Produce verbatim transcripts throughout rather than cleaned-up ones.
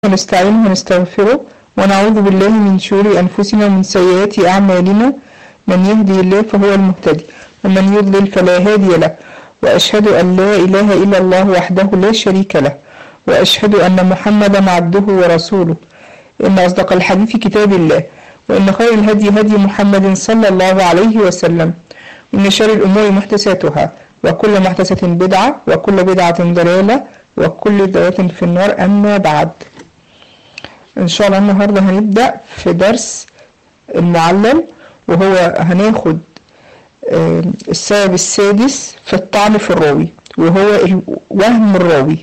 ونستعينه ونستغفره ونعوذ بالله من شرور أنفسنا ومن سيئات أعمالنا. من يهدي الله فهو المهتدي ومن يضلل فلا هادي له، وأشهد أن لا إله إلا الله وحده لا شريك له، وأشهد أن محمدا عبده ورسوله. إن أصدق الحديث كتاب الله، وإن خير الهدي هدي محمد صلى الله عليه وسلم، وإن شر الأمور محدثاتها، وكل محدثة بدعة، وكل بدعة ضلالة، وكل ضلالة في النار. أما بعد، إن شاء الله النهاردة هنبدأ في درس المعلل، وهو هناخد السبب السادس في الطعن في الراوي، وهو وهم الراوي.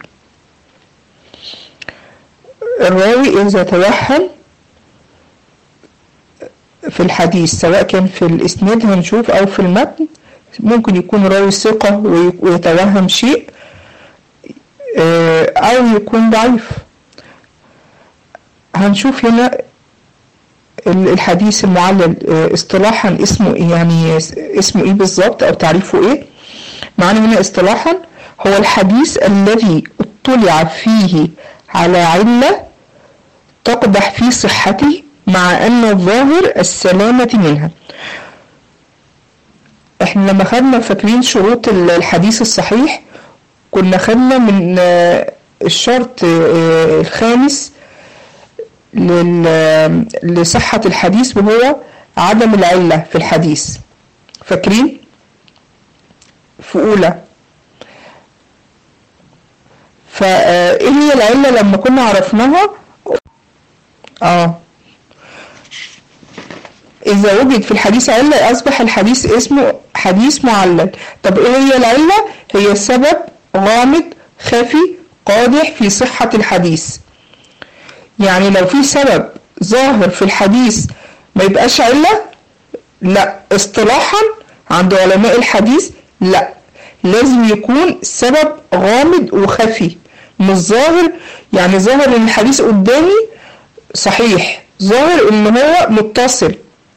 الراوي إذا توهم في الحديث، سواء كان في الإسناد هنشوف أو في المتن، ممكن يكون راوي ثقة ويتوهم شيء، أو يكون ضعيف. هنشوف هنا الحديث المعلل اصطلاحا اسمه ايه، يعني اسمه ايه بالظبط او تعريفه ايه. معنى هنا اصطلاحا هو الحديث الذي اطلع فيه على علة تقدح في صحته مع ان الظاهر السلامة منها. احنا لما خدنا فاكرين شروط الحديث الصحيح، كنا خدنا من الشرط الخامس لصحة الحديث، وهو عدم العلة في الحديث. فاكرين في أولى؟ فإيه هي العلة لما كنا عرفناها؟ آه إذا وجد في الحديث علة أصبح الحديث اسمه حديث معلل. طب إيه هي العلة؟ هي سبب غامض خفي قادح في صحة الحديث. يعني لو في سبب ظاهر في الحديث ما يبقاش علة؟ لا، اصطلاحا عند علماء الحديث لا، لازم يكون سبب غامض وخفي، مش ظاهر. يعني ظاهر ان الحديث قدامي صحيح، ظاهر ان هو متصل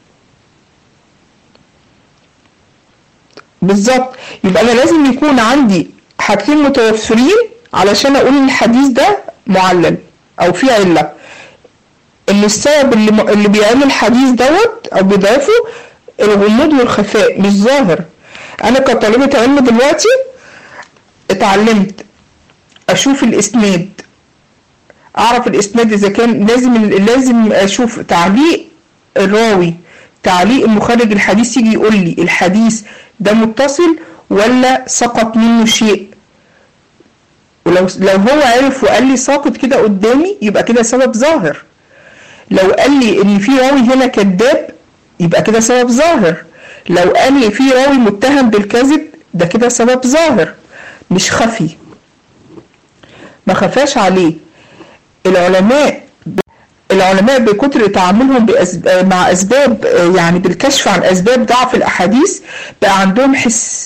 بالظبط. يبقى انا لازم يكون عندي حاجتين متوفرين علشان اقول ان الحديث ده معلل او في علة. ان السبب اللي, م... اللي بيعمل الحديث دوت او بيضعفه الغموض والخفاء، مش ظاهر. انا كطالبة علم دلوقتي اتعلمت اشوف الاسناد، اعرف الاسناد اذا كان لازم لازم اشوف تعليق الراوي، تعليق المخرج الحديث، يجي يقول لي الحديث ده متصل ولا سقط منه شيء. ولو لو هو عرف وقال لي ساقط كده قدامي، يبقى كده سبب ظاهر. لو قال لي ان في راوي هنا كذاب، يبقى كده سبب ظاهر. لو قال لي في راوي متهم بالكذب، ده كده سبب ظاهر مش خفي، ما خفاش عليه. العلماء العلماء بكتر تعاملهم بأسباب مع اسباب، يعني بالكشف عن اسباب ضعف الاحاديث، بقى عندهم حس،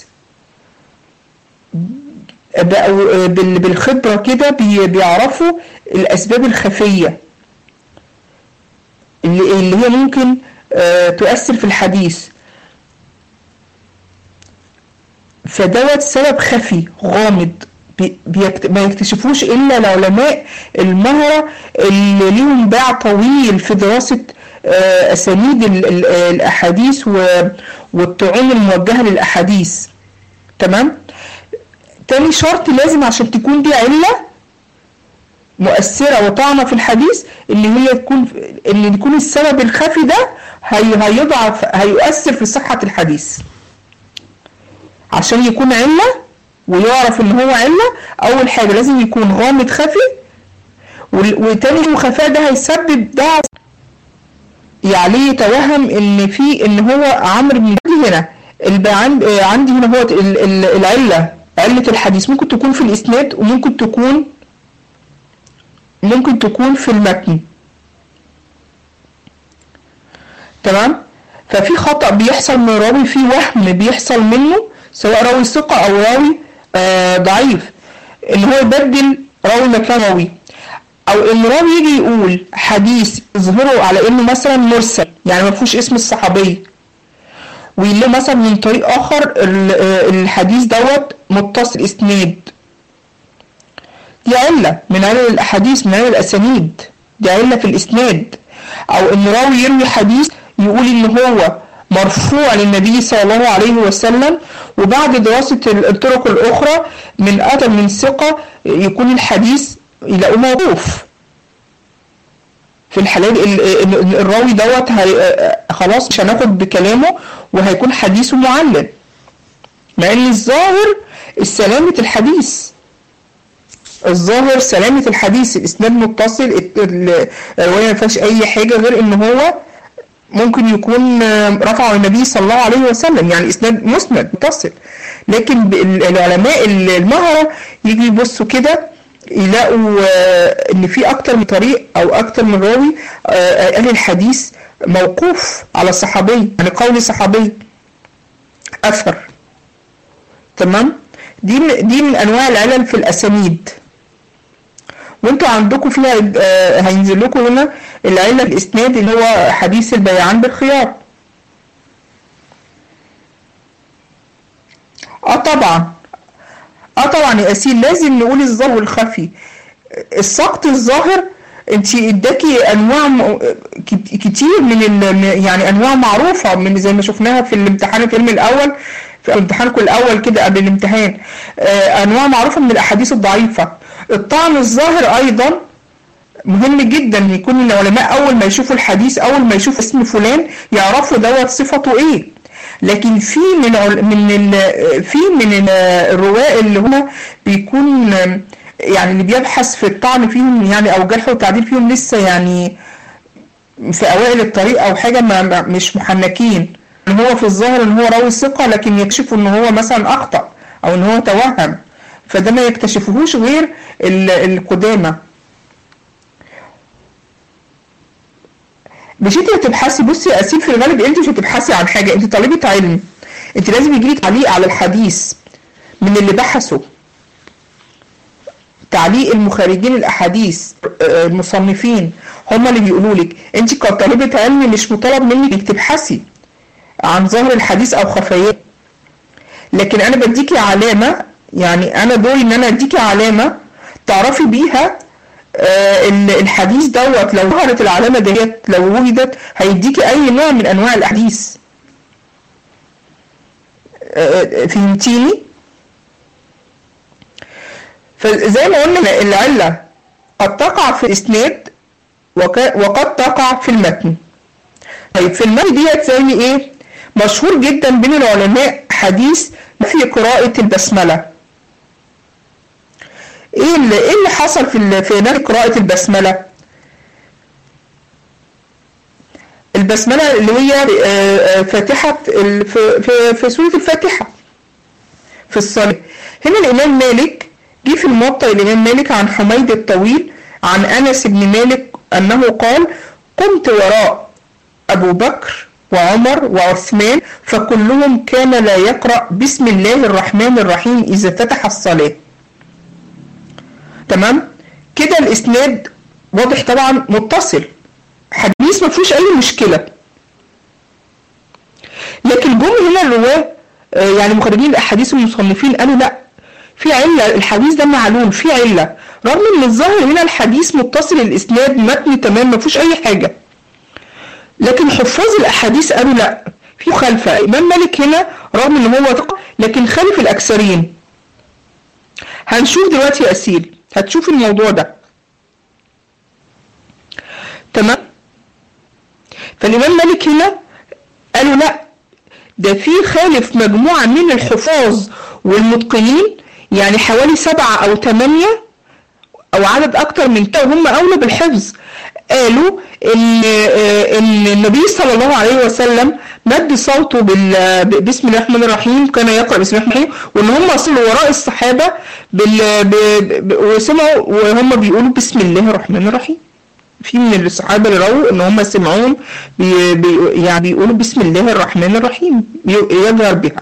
بقوا بالخبرة كده بيعرفوا الأسباب الخفية اللي هي ممكن تؤثر في الحديث. فدوت سبب خفي غامض ما يكتشفوش إلا العلماء المهرة اللي ليهم باع طويل في دراسة أسانيد الأحاديث والطعون الموجهة للأحاديث. تمام؟ تاني شرط لازم عشان تكون دي علة مؤثرة وطعنة في الحديث، اللي هي تكون اللي يكون السبب الخفي ده هي هيضعف هيؤثر في صحة الحديث. عشان يكون علة ويعرف ان هو علة، اول حاجة لازم يكون غامض خفي، وتاني خفاء ده هيسبب ضعف، يعني يتوهم ان في ان هو عمرو بن هنا. عندي هنا هو العلة، علة الحديث ممكن تكون في الإسناد، وممكن تكون ممكن تكون في المتن. تمام؟ ففي خطأ بيحصل من راوي، في وهم بيحصل منه، سواء راوي ثقة أو راوي آه ضعيف، إن هو يبدل راوي مكان راوي، أو إن راوي يجي يقول حديث يظهره على إنه مثلا مرسل، يعني ما فيهوش اسم الصحابي، ويقول مثلا من طريق آخر الحديث دوت متصل إسناد. دي علة من علل الأحاديث، من علل الأسانيد، دي علة في الإسناد. أو إن راوي يروي حديث يقول إن هو مرفوع للنبي صلى الله عليه وسلم، وبعد دراسة الطرق الأخرى من أكثر من ثقة يكون الحديث يلاقوه موقوف. في الحالات الراوي دوت خلاص مش هناخد بكلامه وهيكون حديثه معلل، مع ان الظاهر سلامة الحديث، الظاهر سلامة الحديث، الاسناد متصل، الرواية ما فيهاش اي حاجة غير ان هو ممكن يكون رفعه النبي صلى الله عليه وسلم، يعني اسناد مسند متصل. لكن العلماء المهرة يجي يبصوا كده يلاقوا ان في اكتر من طريق او اكتر من راوي قال الحديث موقوف على صحابي، يعني قول صحابي، اثر. تمام؟ دي دي من انواع العلل في الاسانيد. وانتوا عندكم فيها هينزل لكم هنا العلة الاسناد اللي هو حديث البيعان بالخيار. اه طبعا اه طبعا يا اسيل لازم نقول الظاهر والخفي. السقط الظاهر انت اداكي انواع كتير من يعني انواع معروفه من زي ما شفناها في الامتحان الترم الاول، في امتحانكم الاول كده قبل الامتحان، انواع معروفه من الاحاديث الضعيفه. الطعن الظاهر ايضا مهم جدا، يكون العلماء اول ما يشوفوا الحديث، اول ما يشوفوا اسم فلان يعرفوا دوت صفته ايه. لكن في من من في من الرواة اللي هم بيكون يعني اللي بيبحث في الطعن فيهم يعني او جرح وتعديل فيهم لسه يعني في اوائل الطريق او حاجه، ما مش محنكين، ان هو في الظاهر ان هو راوي ثقه لكن يكشفوا ان هو مثلا اخطا او ان هو توهم، فده ما يكتشفوهوش غير القدامى. مش انت هتبحثي، بصي يا اسيل في الغالب انت مش هتبحثي عن حاجه، انت طالبه علم، انت لازم يجيلك تعليق على الحديث من اللي بحثوا، تعليق المخرجين الاحاديث المصنفين هم اللي بيقولوا لك. انت كطالبه علم مش مطالب منك تبحثي عن ظاهر الحديث او خفاياه، لكن انا بديكي علامه، يعني انا دوري ان انا اديكي علامه تعرفي بيها الحديث دوت. لو ظهرت العلامه ديت، لو وجدت، هيديكي اي نوع من انواع الاحاديث. فهمتيني؟ فزي ما قلنا العله قد تقع في الاسناد وقد تقع في المتن. طيب في المتن ديت زي ايه؟ مشهور جدا بين العلماء حديث في قراءه البسمله. ايه اللي ايه اللي حصل في في نفي قراءة البسملة؟ البسملة اللي هي فاتحة في في في سورة الفاتحة في الصلاة. هنا الإمام مالك جه في الموطأ الإمام مالك عن حميد الطويل عن أنس بن مالك أنه قال: قمت وراء أبو بكر وعمر وعثمان فكلهم كان لا يقرأ بسم الله الرحمن الرحيم إذا فتح الصلاة. تمام كده؟ الاسناد واضح طبعا، متصل، حديث ما فيهوش اي مشكله. لكن جم هنا الرواه يعني مخرجين الاحاديث والمصنفين قالوا لا، في عله، الحديث ده معلول، في عله، رغم ان الظاهر هنا الحديث متصل الاسناد متن تمام ما فيهوش اي حاجه. لكن حفاظ الاحاديث قالوا لا، في مخالفه. الامام مالك هنا رغم ان هو ثقه لكن خالف الاكثرين. هنشوف دلوقتي يا اسيل، هتشوف الموضوع ده. تمام؟ فالإمام مالك هنا قالوا لا، ده في خالف مجموعة من الحفاظ والمتقنين، يعني حوالي سبعة أو ثمانية أو عدد أكتر من كده وهم أولى بالحفظ. قالوا إن إن النبي صلى الله عليه وسلم مد صوته بسم الله الرحمن الرحيم، كان يقرأ بسم الله الرحمن الرحيم، وإن هم وصلوا وراء الصحابة وسمعوا وهم بيقولوا بسم الله الرحمن الرحيم. في من الصحابة اللي رووا إن هم سمعوهم بي بي يعني بيقولوا بسم الله الرحمن الرحيم يجهر بها.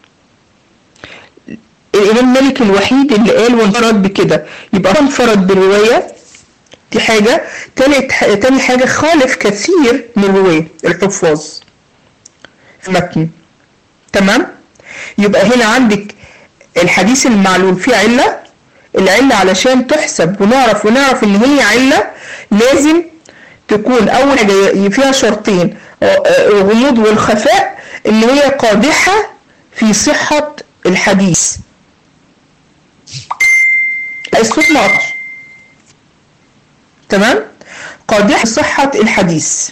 الإمام مالك الوحيد اللي قال وانفرد بكده، يبقى انفرد بالرواية دي حاجة. تاني حاجة خالف كثير من الرواة الحفاظ في المتن. تمام؟ يبقى هنا عندك الحديث المعلول فيه علة، العلة علشان تحسب ونعرف ونعرف ان هي علة، لازم تكون اول حاجة فيها شرطين، الغموض والخفاء، ان هي قادحة في صحة الحديث. الصوت ما قطع. تمام؟ قادحة في صحة الحديث.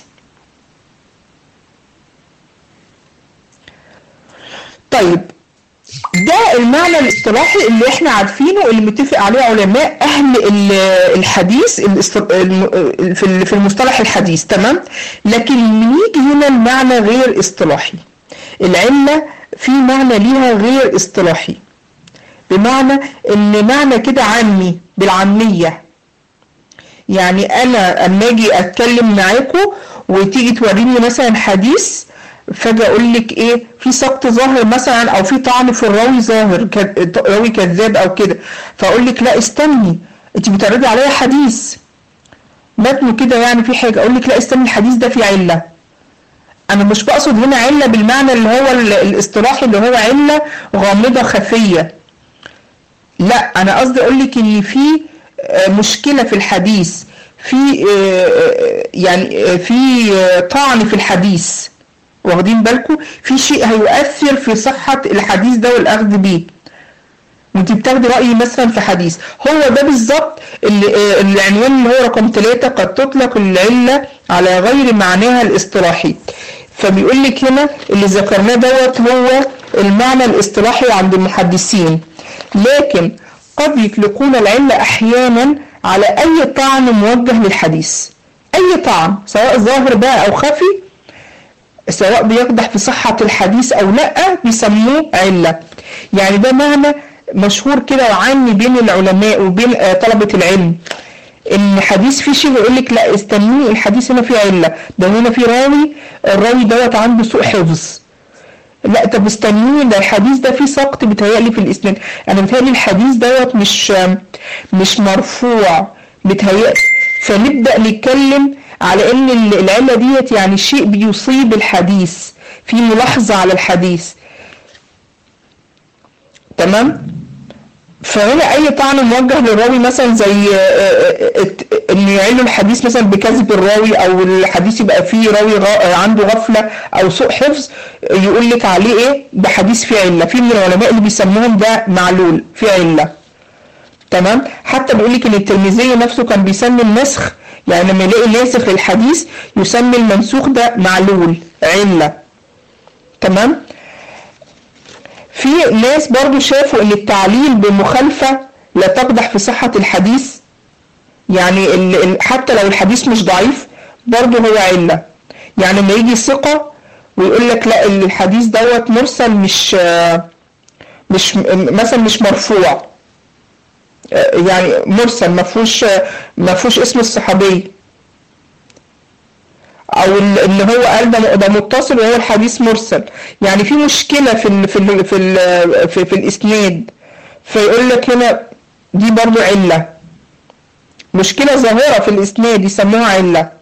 طيب ده المعنى الاصطلاحي اللي احنا عارفينه، اللي متفق عليه علماء اهل الحديث في المصطلح الحديث. تمام؟ لكن نيجي هنا المعنى غير اصطلاحي. العلة في معنى ليها غير اصطلاحي، بمعنى ان معنى كده عامي بالعامية. يعني انا اما اجي اتكلم معاكم وتيجي توريني مثلا حديث، فجأة اقول لك ايه، في سقط ظاهر مثلا، او في طعن في الراوي ظاهر، راوي كذاب او كده، فاقول لك لا استني، انت بتعرضي عليا حديث متنه كده يعني في حاجة، اقول لك لا استني الحديث ده فيه علة. انا مش بقصد هنا علة بالمعنى اللي هو الاصطلاحي اللي هو علة غامضة خفية، لا انا قصدي اقول لك ان في مشكلة في الحديث، في يعني في طعن في الحديث، واخدين بالكم، في شيء هيؤثر في صحة الحديث ده والاخذ بيه، وانت بتاخدي رأيي مثلا في حديث. هو ده بالظبط العنوان اللي هو رقم ثلاثة، قد تطلق العلة على غير معناها الاصطلاحي. فبيقول لك هنا اللي ذكرناه دوت هو المعنى الاصطلاحي عند المحدثين، لكن قد يطلقون العلة احيانا على اي طعن موجه للحديث. اي طعن سواء ظاهر بقى او خفي، سواء بيقدح في صحة الحديث او لا، بيسموه علة. يعني ده معنى مشهور كده وعامي بين العلماء وبين طلبة العلم، ان حديث فيه شيء يقول لك لا استنوني الحديث هنا فيه علة، ده هنا فيه راوي، الراوي دوت عنده سوء حفظ، لا طب استنوني ده الحديث ده فيه سقط بيتهيألي في الاسناد، انا بيتهيألي الحديث دوت مش مش مرفوع بيتهيألي، فنبدأ نتكلم على ان العلة ديت يعني شيء بيصيب الحديث، في ملاحظة على الحديث. تمام؟ فهنا اي طعن موجه للراوي مثلا زي ان يعلوا الحديث مثلا بكذب الراوي، او الحديث يبقى فيه راوي عنده غفلة او سوء حفظ، يقول لك عليه ايه، ده حديث فيه علة. في من العلماء اللي بيسموهم ده معلول فيه علة. تمام؟ حتى بيقول لك ان الترمذي نفسه كان بيسمي النسخ، يعني لما يلاقي ناسخ للحديث يسمي المنسوخ ده معلول علة. تمام؟ في ناس برضو شافوا ان التعليل بمخالفة لا تقدح في صحة الحديث، يعني حتى لو الحديث مش ضعيف برضو هو علة. يعني لما يجي ثقة ويقول لك لا الحديث دوت مرسل، مش مش مثلا مش مرفوع، يعني مرسل ما فيهوش ما فيهوش اسم الصحابي، او ان هو قال ده متصل وهو الحديث مرسل، يعني في مشكله في ال في ال في ال في, في الاسناد، فيقول لك هنا دي برضو عله، مشكله ظاهره في الاسناد يسموها عله.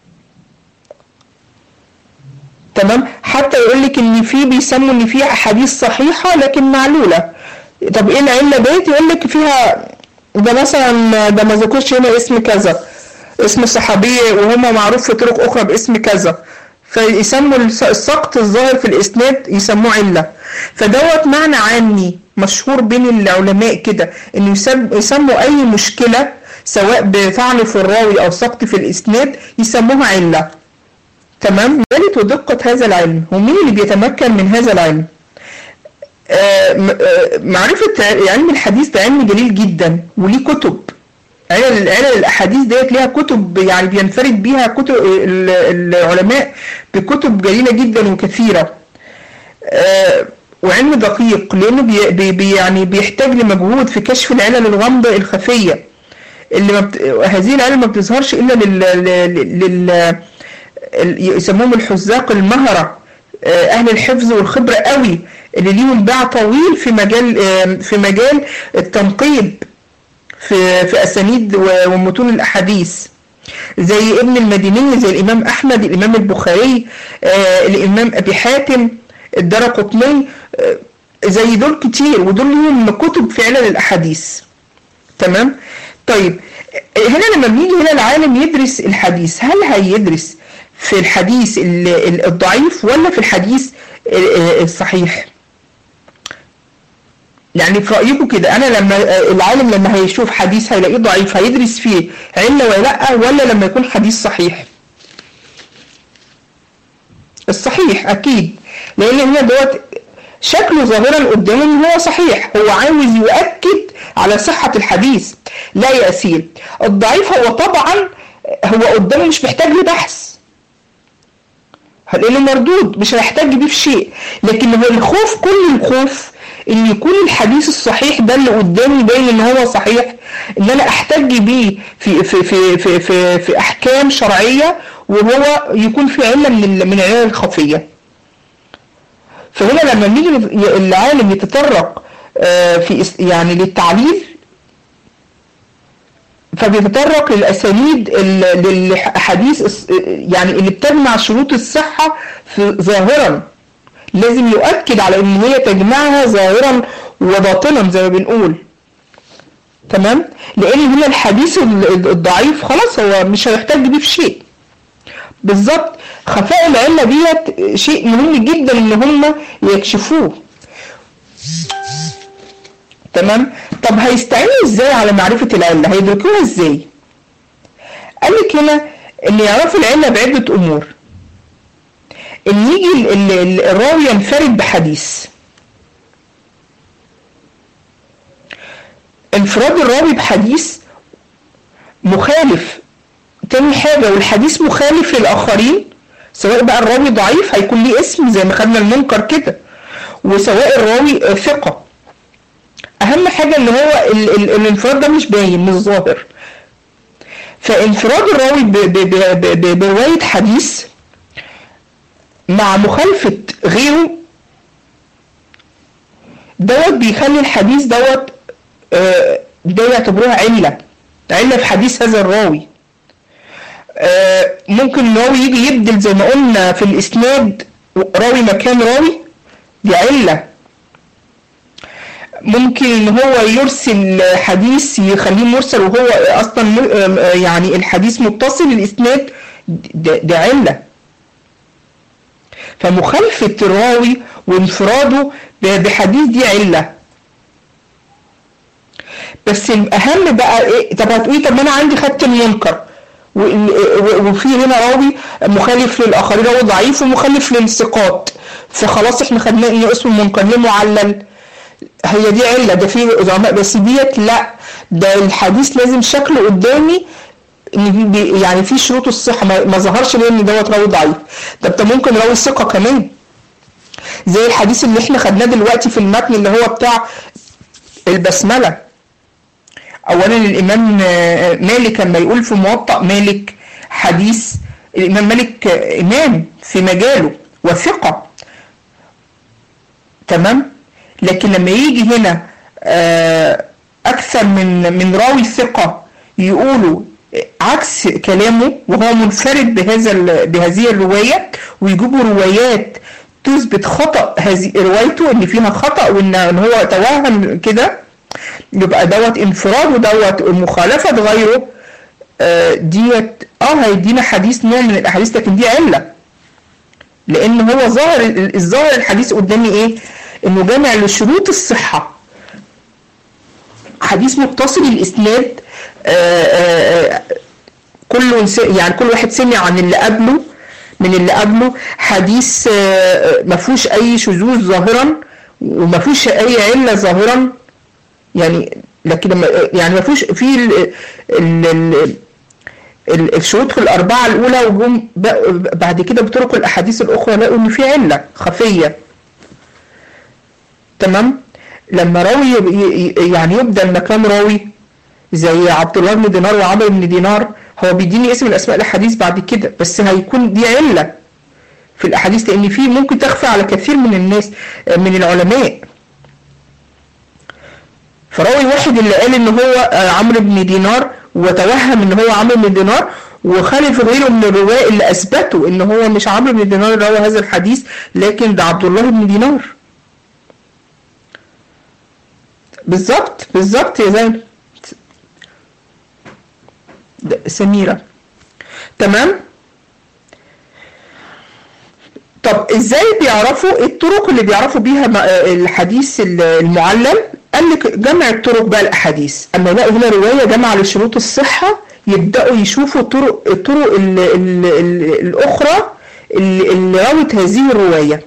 تمام؟ حتى يقول لك ان في بيسموا ان في احاديث صحيحه لكن معلوله. طب ايه العله ديت؟ يقول لك فيها ده مثلا ده ما ذكرش هنا اسم كذا، اسم صحابي، وهم معروف في طرق اخرى باسم كذا، فيسموا السقط الظاهر في الاسناد يسموه عله. فدوت معنى عامي مشهور بين العلماء كده، انه يسموا اي مشكله سواء بطعن في الراوي او سقط في الاسناد يسموها عله. تمام؟ ذلك ودقه هذا العلم، ومين اللي بيتمكن من هذا العلم؟ آه معرفه علم الحديث ده علم جليل جدا وليه كتب. علل علل الاحاديث ديت ليها كتب، يعني بينفرد بيها كتب العلماء بكتب جليله جدا وكثيره. آه وعلم دقيق، لانه بي بي يعني بيحتاج لمجهود في كشف العلل الغامضه الخفيه، اللي ما بت... هذه العلل ما بتظهرش الا لل, لل... لل... يسموهم الحذاق المهره، آه اهل الحفظ والخبره قوي، اللي ليهم باع طويل في مجال آه في مجال التنقيب في في اسانيد ومتون الاحاديث، زي ابن المديني، زي الامام احمد، الامام البخاري، آه الامام ابي حاتم، الدارقطني، آه زي دول كتير، ودول لهم كتب في علل الاحاديث. تمام. طيب هنا لما بنيجي هنا العالم يدرس الحديث، هل هيدرس في الحديث الضعيف ولا في الحديث الصحيح؟ يعني في رأيكم كده، انا لما العالم لما هيشوف حديث هيلاقيه ضعيف هيدرس فيه علة ولا لا، ولا لما يكون حديث صحيح؟ الصحيح اكيد، لان هنا دوت شكله ظاهرا قدامه ان هو صحيح، هو عاوز يؤكد على صحة الحديث لا يا أسيل. الضعيف هو طبعا هو قدامه مش محتاج لبحث، لانه مردود مش هيحتاج بيه في شيء، لكن هو الخوف، كل الخوف ان يكون الحديث الصحيح ده اللي قدامي باين ان هو صحيح، ان انا احتج بيه في في في في في, في احكام شرعيه وهو يكون في عله من من العلل الخفيه. فهنا لما نيجي العالم يتطرق في يعني للتعليل، فبيتطرق للاسانيد للحديث يعني اللي بتجمع شروط الصحه في ظاهرا، لازم يؤكد على ان هي تجمعها ظاهرا وباطنا زي ما بنقول. تمام، لان هنا الحديث الضعيف خلاص هو مش هيحتاج بيه في شيء. بالظبط، خفاء العله ديت شيء مهم جدا ان هم يكشفوه. تمام. طب هيستعينوا ازاي على معرفه العله؟ هيدركوها ازاي؟ قال لك هنا ان يعرفوا العله بعده امور. ان يجي الراوي ينفرد بحديث، انفراد الراوي بحديث مخالف. تاني حاجة، والحديث مخالف للآخرين، سواء بقى الراوي ضعيف هيكون ليه اسم زي ما خدنا المنكر كده، وسواء الراوي ثقة. أهم حاجة إن هو ال ال الانفراد ده مش باين، مش ظاهر. فانفراد الراوي برواية حديث مع مخالفة غيره دوت بيخلي الحديث دوت ده يعتبروها علة علة في حديث هذا الراوي. ممكن الراوي يجي يبدل زي ما قلنا في الإسناد راوي مكان راوي، دي علة. ممكن ان هو يرسل حديث يخليه مرسل وهو اصلا يعني الحديث متصل الإسناد، دي علة. فمخالفة الراوي وانفراده بحديث دي علة. بس الأهم بقى إيه؟ طب هتقولي طب ما أنا عندي خدت المنكر وفي هنا راوي مخالف للآخرين، راوي ضعيف ومخالف للثقات، فخلاص احنا خدناه إنه اسمه منكر ليه معلل؟ هي دي علة، ده في علماء بس ديت لا، ده الحديث لازم شكله قدامي يعني في شروط الصحة ما ظهرش ليه ان دوت راوي ضعيف. طب ده ممكن راوي ثقة كمان، زي الحديث اللي احنا خدناه دلوقتي في المتن اللي هو بتاع البسملة. اولا الامام مالك لما يقول في موطأ مالك حديث، الامام مالك امام في مجاله وثقة، تمام، لكن لما يجي هنا اكثر من من راوي ثقة يقولوا عكس كلامه وهو منفرد بهذا بهذه الرواية، ويجيبوا روايات تثبت خطأ هذه روايته ان فيها خطأ وان هو توهم كده، يبقى دوت انفراد ودوت مخالفة غيره. آه ديت اه هيدينا حديث نوع من الاحاديث، لكن دي علة، لان هو ظاهر الظاهر الحديث قدامي ايه؟ انه جامع لشروط الصحة، حديث متصل الاسناد، آه آه كل يعني كل واحد سمع عن اللي قبله من اللي قبله، حديث آه ما فيهوش اي شذوذ ظاهرا وما فيهوش اي علة ظاهرا، يعني لكن لما يعني ما فيش في ال ال ال الشروط الاربعه الاولى، وهم بعد كده بطرق الاحاديث الاخرى لقوا ان في عله خفيه. تمام. لما راوي يعني يبدل مكان راوي زي عبد الله بن دينار وعمرو بن دينار، هو بيديني اسم الاسماء الاحاديث بعد كده، بس هيكون دي عله في الاحاديث، لان في ممكن تخفى على كثير من الناس من العلماء. فراوي واحد اللي قال ان هو عمرو بن دينار وتوهم ان هو عمرو بن دينار، وخالف غيره من الرواة اللي اثبتوا ان هو مش عمرو بن دينار اللي روى هذا الحديث، لكن ده عبد الله بن دينار. بالظبط بالظبط يا زين. سميرة. تمام. طب ازاي بيعرفوا الطرق اللي بيعرفوا بيها الحديث المعلل؟ قال لك جمع الطرق بقى الاحاديث، اما يلاقوا هنا روايه جمع لشروط الصحه يبداوا يشوفوا الطرق الطرق ال ال ال الاخرى اللي, اللي روت هذه الروايه.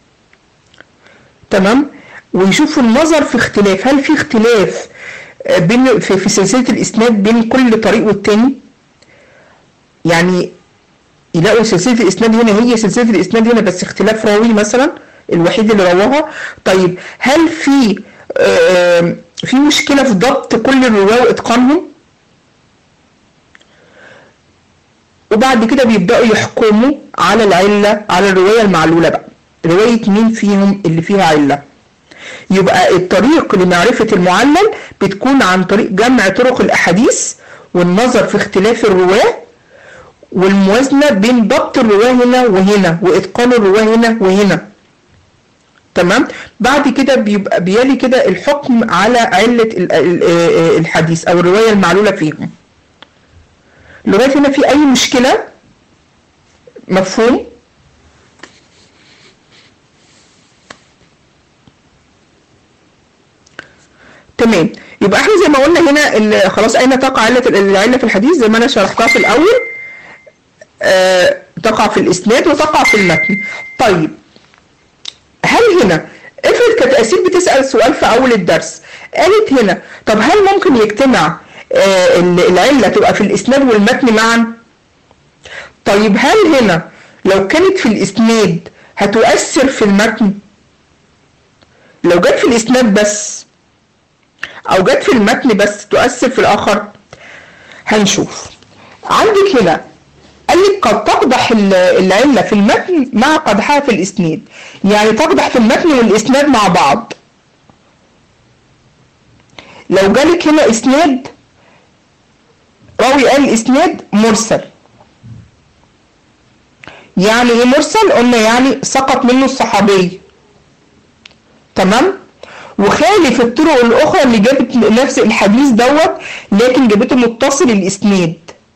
تمام. ويشوفوا النظر في اختلاف، هل في اختلاف بين في, في سلسله الاسناد بين كل طريق والتاني؟ يعني يلاقوا سلسله الاسناد هنا هي سلسله الاسناد هنا بس اختلاف راوي مثلا الوحيد اللي رواها. طيب هل في آه في مشكله في ضبط كل الرواه واتقانهم؟ وبعد كده بيبداوا يحكموا على العله، على الروايه المعلوله بقى، روايه مين فيهم اللي فيها عله. يبقى الطريق لمعرفه المعلل بتكون عن طريق جمع طرق الاحاديث والنظر في اختلاف الرواه والموازنة بين ضبط الرواه هنا وهنا وإتقان الرواه هنا وهنا. تمام. بعد كده بيبقى بيلي كده الحكم على علة الحديث أو الرواية المعلولة فيهم. لغاية هنا في أي مشكلة؟ مفهوم؟ تمام. يبقى احنا زي ما قلنا هنا خلاص أين تقع علة العلة في الحديث؟ زي ما أنا شرحتها في الأول، أه تقع في الإسناد وتقع في المتن. طيب هل هنا افرض كانت أسيل بتسأل سؤال في أول الدرس، قالت هنا طب هل ممكن يجتمع أه العلة تبقى في الإسناد والمتن معا؟ طيب هل هنا لو كانت في الإسناد هتؤثر في المتن؟ لو جت في الإسناد بس أو جت في المتن بس تؤثر في الآخر؟ هنشوف. عندك هنا قال لك قد تقدح العلة في المتن مع قدحها في الإسناد، يعني تقدح في المتن والإسناد مع بعض. لو جالك هنا إسناد راوي قال إسناد مرسل، يعني إيه مرسل؟ قلنا يعني سقط منه الصحابي. تمام. وخالف الطرق الأخرى اللي جابت نفس الحديث دوت لكن جابته متصل الإسناد.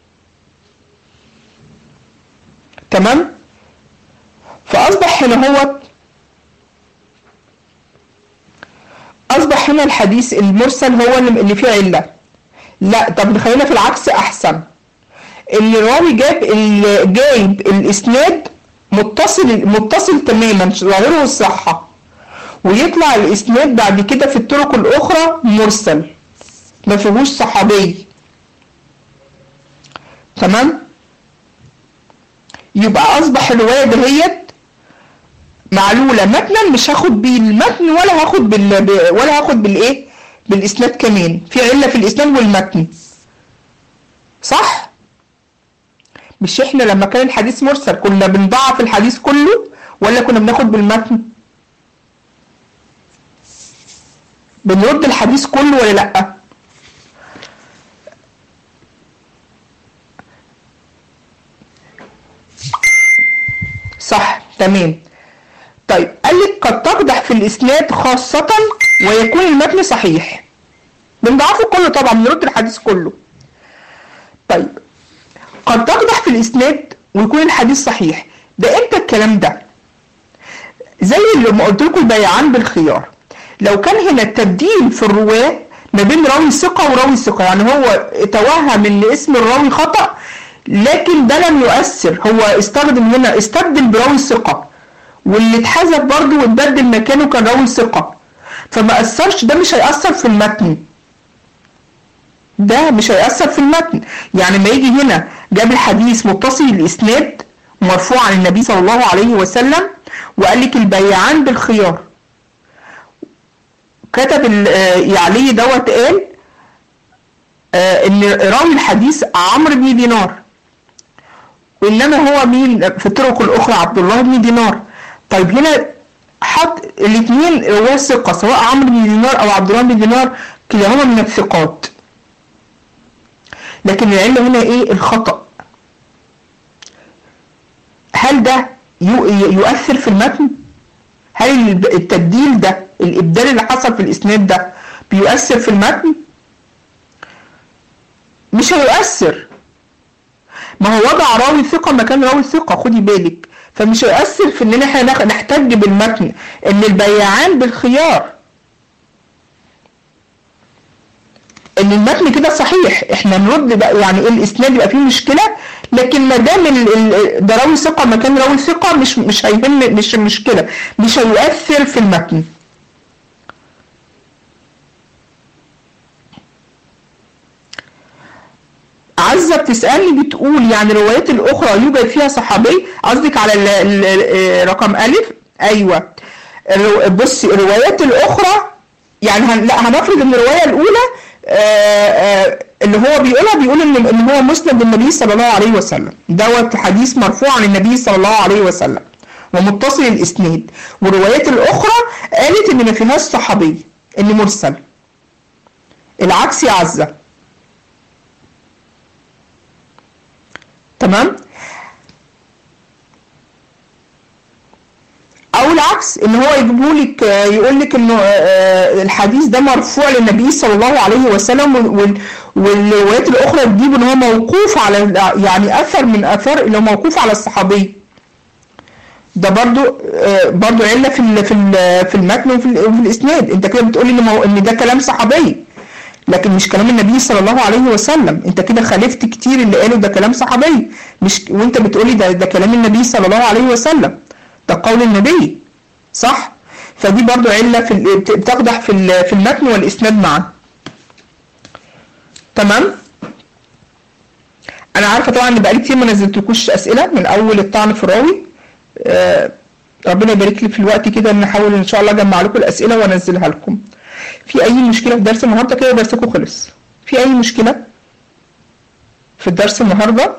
تمام. فأصبح هنا هو أصبح هنا الحديث المرسل هو اللي فيه علة. لا، طب خلينا في العكس أحسن. إن الراوي جاب جايب الإسناد متصل متصل تماما ظاهره الصحة، ويطلع الإسناد بعد كده في الطرق الأخرى مرسل ما فيهوش صحابي. تمام. يبقى أصبح الرواية دهيت معلولة متنا، مش هاخد بالمتن ولا هاخد بال ولا هاخد بالايه بالإسناد كمان، في علة في الإسناد والمتن. صح؟ مش احنا لما كان الحديث مرسل كنا بنضعف الحديث كله ولا كنا بناخد بالمتن؟ بنرد الحديث كله ولا لأ؟ صح. تمام. طيب قال لك قد تقدح في الإسناد خاصة ويكون المتن صحيح. بنضعفه كله طبعا، بنرد الحديث كله. طيب قد تقدح في الإسناد ويكون الحديث صحيح، ده امتى الكلام ده؟ زي اللي ما قلت لكم البيعان بالخيار. لو كان هنا التبديل في الرواة ما بين راوي ثقة وراوي ثقة، يعني هو توهم ان اسم الراوي خطأ لكن ده لم يؤثر، هو استخدم هنا استبدل براوي ثقة واللي اتحذف برضه واتبدل مكانه كان راوي ثقة، فما أثرش، ده مش هيأثر في المتن، ده مش هيأثر في المتن. يعني ما يجي هنا جاب الحديث متصل الإسناد مرفوع عن النبي صلى الله عليه وسلم وقال لك البيعان بالخيار، كتب يعلي دوت قال ان راوي الحديث عمرو بن دينار، وانما هو مين في الطرق الاخرى عبد الله بن دينار. طيب هنا حط الاثنين رواه ثقه، سواء عمرو بن دينار او عبد الله بن دينار كلاهما من الثقات، لكن العله هنا ايه؟ الخطأ. هل ده يؤثر في المتن؟ هل التبديل ده، الابدال اللي حصل في الاسناد ده بيؤثر في المتن؟ مش هيؤثر، ما هو وضع راوي ثقة مكان راوي ثقة، خدي بالك، فمش هيؤثر في اننا احنا نحتج بالمتن ان البياعان بالخيار، ان المتن كده صحيح، احنا نرد بقى يعني ايه الاسناد يبقى فيه مشكله، لكن ما دام ده راوي ثقه مكان راوي ثقه مش مش هيهم، مش مشكله، مش هيؤثر في المتن. عزة بتسألني بتقول يعني الروايات الأخرى يوجد فيها صحابي، قصدك على ال ال رقم ألف؟ أيوة. بصي الروايات الأخرى يعني هن لا هنفرض إن الرواية الأولى آآ آآ اللي هو بيقولها بيقول إن إن هو مسند النبي صلى الله عليه وسلم، دوت حديث مرفوع عن النبي صلى الله عليه وسلم ومتصل الإسناد، والروايات الأخرى قالت إن ما فيهاش صحابي، إن مرسل. العكس يا عزة. تمام؟ او العكس ان هو يجيبهولك يقول لك انه الحديث ده مرفوع للنبي صلى الله عليه وسلم، والروايات الاخرى تجيب ان هو موقوف على يعني اثر من اثار اللي هو موقوف على الصحابي. ده برضو برضو عله في في في المتن وفي الاسناد. انت كده بتقولي ان ان ده كلام صحابي لكن مش كلام النبي صلى الله عليه وسلم، انت كده خالفت كتير اللي قالوا ده كلام صحابي، مش وانت بتقولي ده ده كلام النبي صلى الله عليه وسلم، ده قول النبي، صح؟ فدي برضو علة في بتقدح في في المتن والاسناد معا. تمام؟ انا عارفه طبعا ان بقالي كتير ما نزلتلكوش اسئله من اول الطعن في الراوي، آه ربنا يبارك لي في الوقت كده، نحاول ان شاء الله اجمع لكم الاسئله وانزلها لكم. في اي مشكله في درس النهارده؟ كده درسكم خلص. في اي مشكله في الدرس النهارده؟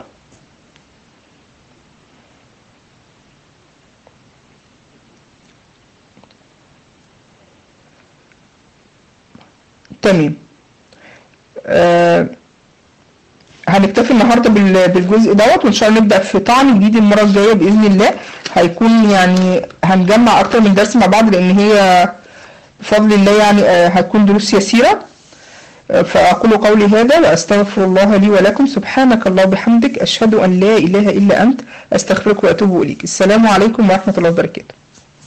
تمام. آه هنكتفي النهارده بالجزء دوت، وان شاء الله نبدا في طعن جديد المره الجايه باذن الله. هيكون يعني هنجمع اكتر من درس مع بعض لان هي بفضل الله يعني آه هتكون دروس يسيره. آه فاقول قولي هذا واستغفر الله لي ولكم. سبحانك الله وبحمدك، اشهد ان لا اله الا انت، استغفرك واتوب اليك. السلام عليكم ورحمه الله وبركاته.